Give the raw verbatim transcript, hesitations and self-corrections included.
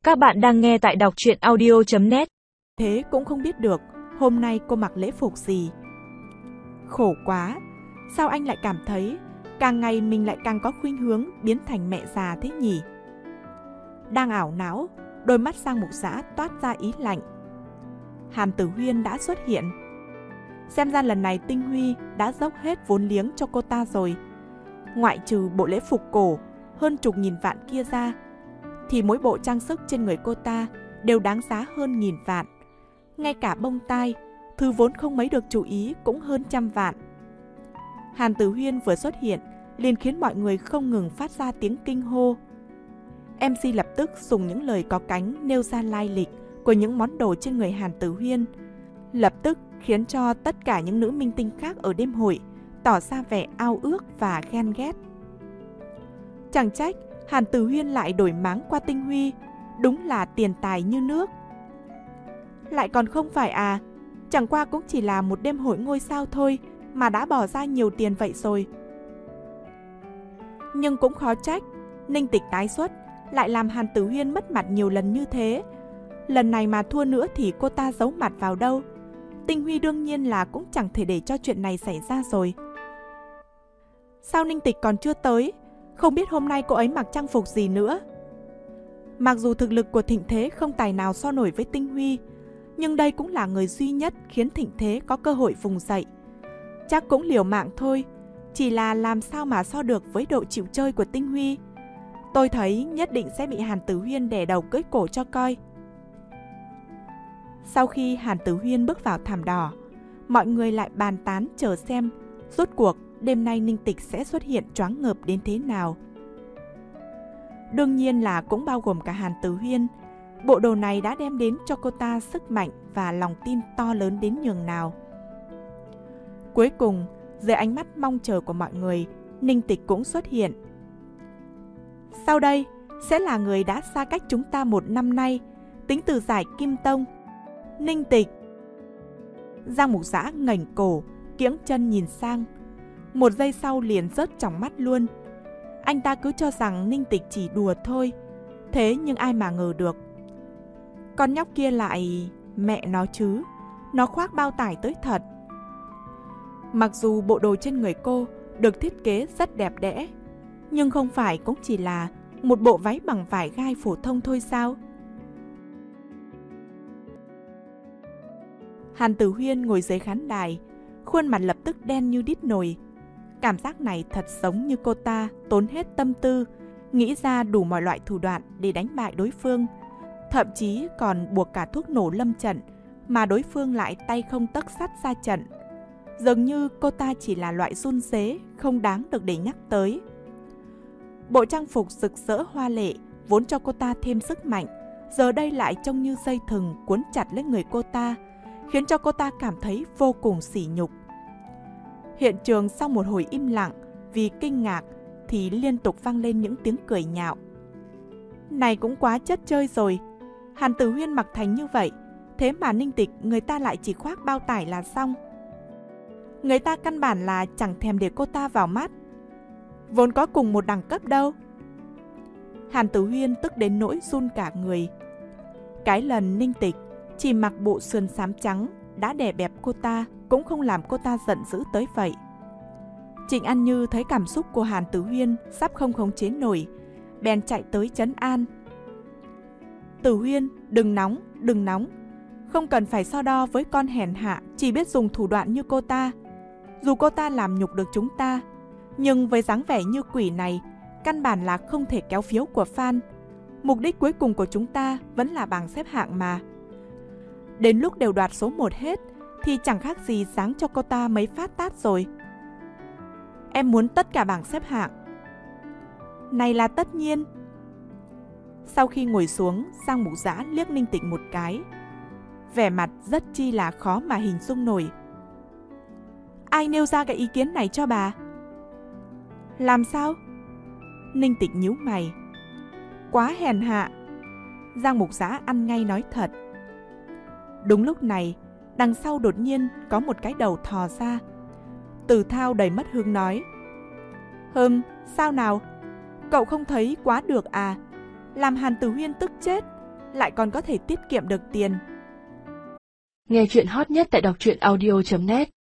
Các bạn đang nghe tại đọc truyện audio chấm net. Thế cũng không biết được hôm nay cô mặc lễ phục gì. Khổ quá, sao anh lại cảm thấy càng ngày mình lại càng có khuynh hướng biến thành mẹ già thế nhỉ? Đang ảo não, đôi mắt Giang Mục Dã toát ra ý lạnh. Hàn Tử Huyên đã xuất hiện. Xem ra lần này Tinh Huy đã dốc hết vốn liếng cho cô ta rồi. Ngoại trừ bộ lễ phục cổ hơn chục nghìn vạn kia ra, thì mỗi bộ trang sức trên người cô ta đều đáng giá hơn nghìn vạn. Ngay cả bông tai, thứ vốn không mấy được chú ý cũng hơn trăm vạn. Hàn Tử Huyên vừa xuất hiện liền khiến mọi người không ngừng phát ra tiếng kinh hô. em xê lập tức dùng những lời có cánh nêu ra lai lịch của những món đồ trên người Hàn Tử Huyên, lập tức khiến cho tất cả những nữ minh tinh khác ở đêm hội tỏ ra vẻ ao ước và ghen ghét. Chẳng trách Hàn Tử Huyên lại đổi máng qua Tinh Huy, đúng là tiền tài như nước. Lại còn không phải à, chẳng qua cũng chỉ là một đêm hội ngôi sao thôi mà đã bỏ ra nhiều tiền vậy rồi. Nhưng cũng khó trách, Ninh Tịch tái xuất lại làm Hàn Tử Huyên mất mặt nhiều lần như thế. Lần này mà thua nữa thì cô ta giấu mặt vào đâu? Tinh Huy đương nhiên là cũng chẳng thể để cho chuyện này xảy ra rồi. Sao Ninh Tịch còn chưa tới? Không biết hôm nay cô ấy mặc trang phục gì nữa. Mặc dù thực lực của Thịnh Thế không tài nào so nổi với Tinh Huy, nhưng đây cũng là người duy nhất khiến Thịnh Thế có cơ hội vùng dậy. Chắc cũng liều mạng thôi, chỉ là làm sao mà so được với độ chịu chơi của Tinh Huy. Tôi thấy nhất định sẽ bị Hàn Tử Huyên đè đầu cưỡi cổ cho coi. Sau khi Hàn Tử Huyên bước vào thảm đỏ, mọi người lại bàn tán chờ xem rốt cuộc đêm nay Ninh Tịch sẽ xuất hiện choáng ngợp đến thế nào. Đương nhiên là cũng bao gồm cả Hàn Tử Huyên. Bộ đồ này đã đem đến cho cô ta sức mạnh và lòng tin to lớn đến nhường nào. Cuối cùng, dưới ánh mắt mong chờ của mọi người, Ninh Tịch cũng xuất hiện. Sau đây sẽ là người đã xa cách chúng ta một năm nay, tính từ giải Kim Tông, Ninh Tịch. Giang Mục Dã ngẩng cổ, kiễng chân nhìn sang. Một giây sau liền rớt tròng mắt luôn. Anh ta cứ cho rằng Ninh Tịch chỉ đùa thôi, thế nhưng ai mà ngờ được. Con nhóc kia lại... mẹ nó chứ, nó khoác bao tải tới thật. Mặc dù bộ đồ trên người cô được thiết kế rất đẹp đẽ, nhưng không phải cũng chỉ là một bộ váy bằng vải gai phổ thông thôi sao? Hàn Tử Huyên ngồi dưới khán đài, khuôn mặt lập tức đen như đít nồi. Cảm giác này thật giống như cô ta tốn hết tâm tư, nghĩ ra đủ mọi loại thủ đoạn để đánh bại đối phương, thậm chí còn buộc cả thuốc nổ lâm trận, mà đối phương lại tay không tấc sắt ra trận. Dường như cô ta chỉ là loại run rế, không đáng được để nhắc tới. Bộ trang phục rực rỡ hoa lệ vốn cho cô ta thêm sức mạnh, giờ đây lại trông như dây thừng cuốn chặt lấy người cô ta, khiến cho cô ta cảm thấy vô cùng sỉ nhục. Hiện trường sau một hồi im lặng vì kinh ngạc thì liên tục vang lên những tiếng cười nhạo. Này cũng quá chất chơi rồi, Hàn Tử Huyên mặc thành như vậy, thế mà Ninh Tịch người ta lại chỉ khoác bao tải là xong. Người ta căn bản là chẳng thèm để cô ta vào mắt, vốn có cùng một đẳng cấp đâu. Hàn Tử Huyên tức đến nỗi run cả người. Cái lần Ninh Tịch chỉ mặc bộ sườn xám trắng đã đè bẹp cô ta cũng không làm cô ta giận dữ tới vậy. Trịnh An Như thấy cảm xúc của Hàn Tử Huyên sắp không khống chế nổi, bèn chạy tới trấn an. Tử Huyên, đừng nóng, đừng nóng. Không cần phải so đo với con hèn hạ chỉ biết dùng thủ đoạn như cô ta. Dù cô ta làm nhục được chúng ta, nhưng với dáng vẻ như quỷ này, căn bản là không thể kéo phiếu của fan. Mục đích cuối cùng của chúng ta vẫn là bảng xếp hạng mà. Đến lúc đều đoạt số một hết thì chẳng khác gì giáng cho cô ta mấy phát tát rồi. Em muốn tất cả bảng xếp hạng. Này là tất nhiên. Sau khi ngồi xuống, Giang Mục Dã liếc Ninh Tịch một cái, vẻ mặt rất chi là khó mà hình dung nổi. Ai nêu ra cái ý kiến này cho bà? Làm sao? Ninh Tịch nhíu mày. Quá hèn hạ. Giang Mục Dã ăn ngay nói thật. Đúng lúc này, đằng sau đột nhiên có một cái đầu thò ra. Từ Thao đầy mất hứng nói. Hừm, sao nào? Cậu không thấy quá được à? Làm Hàn Tử Huyên tức chết. lại còn có thể tiết kiệm được tiền. Nghe chuyện hot nhất tại đọc truyện audio chấm net.